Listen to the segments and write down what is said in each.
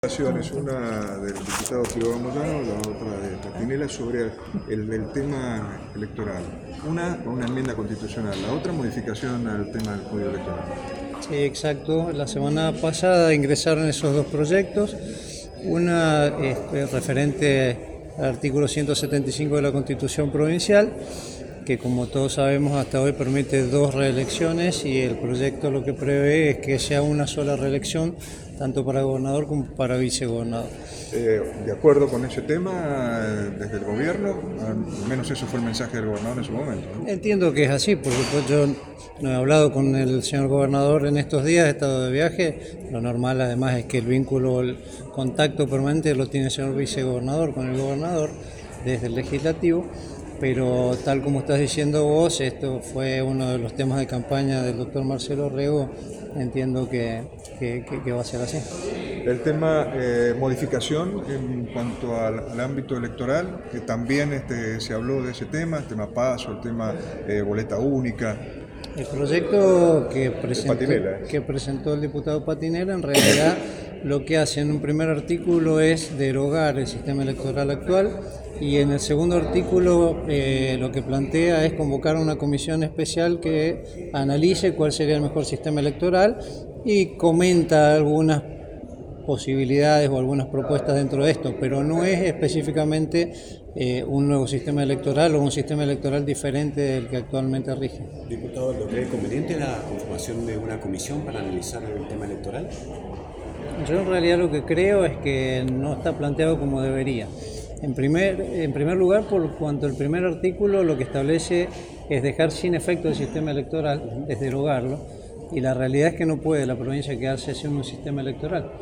Una del diputado Pío Moyano, la otra de Patinela, sobre el tema electoral. Una enmienda constitucional, la otra modificación al tema del código electoral. Sí, exacto. La semana pasada ingresaron esos dos proyectos. Una es referente al artículo 175 de la Constitución Provincial, que como todos sabemos hasta hoy permite 2 reelecciones, y el proyecto lo que prevé es que sea una sola reelección tanto para gobernador como para vicegobernador. De acuerdo con ese tema, desde el gobierno, al menos eso fue el mensaje del gobernador en su momento, ¿no? Entiendo que es así, porque pues yo no he hablado con el señor gobernador en estos días, he estado de viaje. Lo normal además es que el vínculo, el contacto permanente lo tiene el señor vicegobernador con el gobernador desde el legislativo. Pero tal como estás diciendo vos, esto fue uno de los temas de campaña del doctor Marcelo Rego. Entiendo que va a ser así. El tema modificación en cuanto al ámbito electoral, que también se habló de ese tema, el tema paso, el tema boleta única. El proyecto que presentó el diputado Patinela, en realidad lo que hace en un primer artículo es derogar el sistema electoral actual, y en el segundo artículo lo que plantea es convocar a una comisión especial que analice cuál sería el mejor sistema electoral y comenta algunas posibilidades o algunas propuestas dentro de esto, pero no es específicamente un nuevo sistema electoral o un sistema electoral diferente del que actualmente rige. Diputado, ¿lo cree conveniente la conformación de una comisión para analizar el tema electoral? Yo en realidad lo que creo es que no está planteado como debería. En primer lugar, por cuanto el primer artículo lo que establece es dejar sin efecto el sistema electoral, es derogarlo, y la realidad es que no puede la provincia quedarse sin un sistema electoral.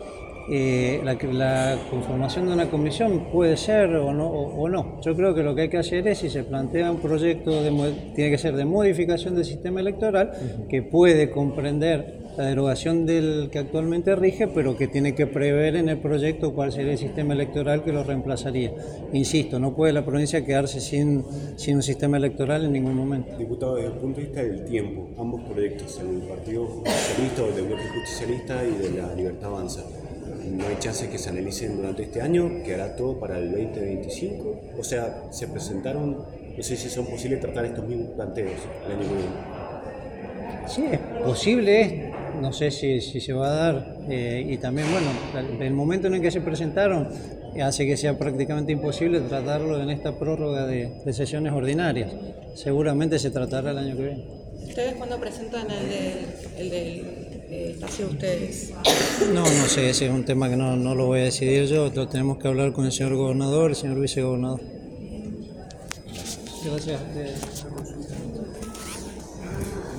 La conformación de una comisión puede ser o no. Yo creo que lo que hay que hacer es, si se plantea un proyecto, tiene que ser de modificación del sistema electoral, que puede comprender la derogación del que actualmente rige, pero que tiene que prever en el proyecto cuál sería el sistema electoral que lo reemplazaría. Insisto, no puede la provincia quedarse sin un sistema electoral en ningún momento. Diputado, desde el punto de vista del tiempo, ambos proyectos, el Partido Justicialista o del Bloque Justicialista y de la Libertad Avanza, ¿no hay chances que se analicen durante este año? ¿Quedará todo para el 2025? O sea, se presentaron, no sé si son posibles tratar estos mismos planteos el año que viene. Sí, es posible, no sé si se va a dar, y también, bueno, el momento en el que se presentaron hace que sea prácticamente imposible tratarlo en esta prórroga de sesiones ordinarias. Seguramente se tratará el año que viene. ¿Ustedes cuándo presentan el del espacio de ustedes? No sé, ese es un tema que no lo voy a decidir yo, lo tenemos que hablar con el señor gobernador, el señor vicegobernador. Gracias.